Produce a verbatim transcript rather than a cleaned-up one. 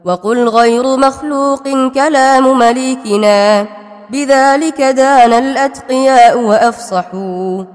وقل غير مخلوق كلام مليكنا، بذلك دان الأتقياء وأفصحوا.